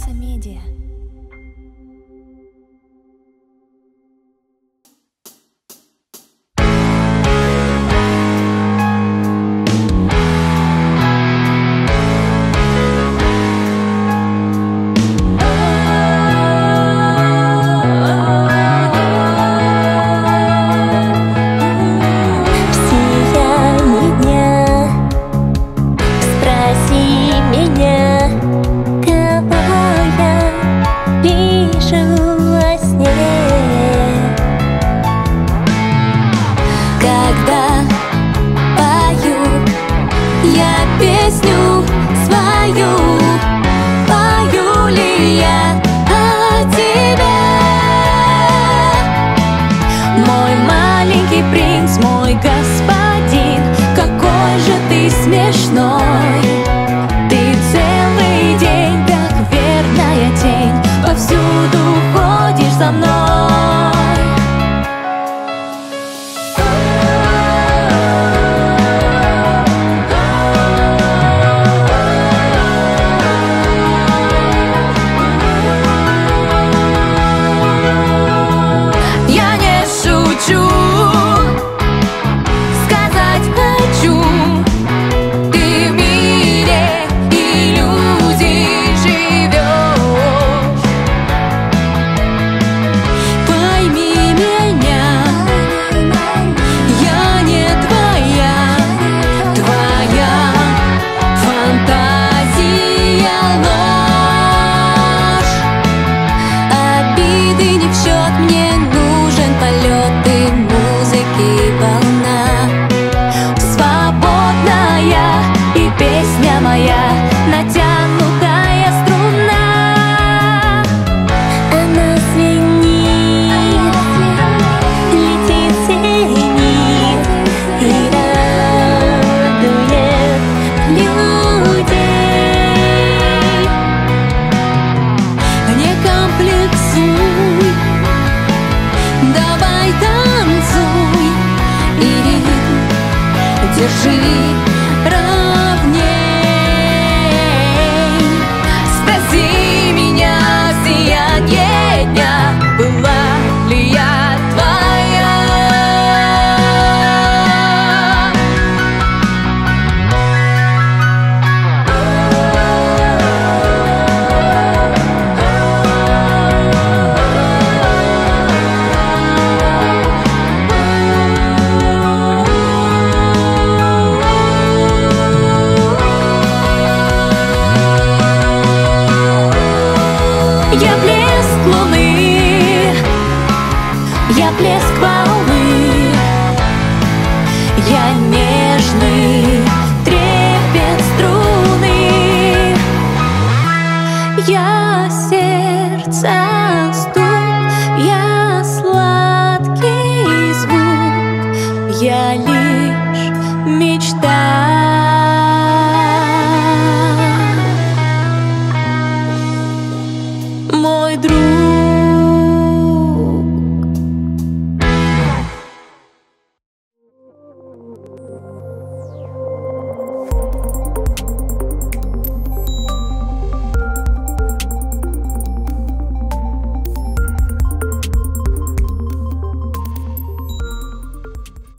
Медиа. Песню свою пою ли я о тебе? Мой маленький принц, мой господин, какой же ты смешной. Ты целый день, как верная тень, повсюду ходишь за мной. Песня моя, натянутая струна, она звенит, летит, звенит и радует людей. Не комплексуй, давай танцуй и держи равней. Спроси меня в сиянье дня, была ли я твоя? Я блеск луны, я блеск волны, я нежный трепет струны, я сердце.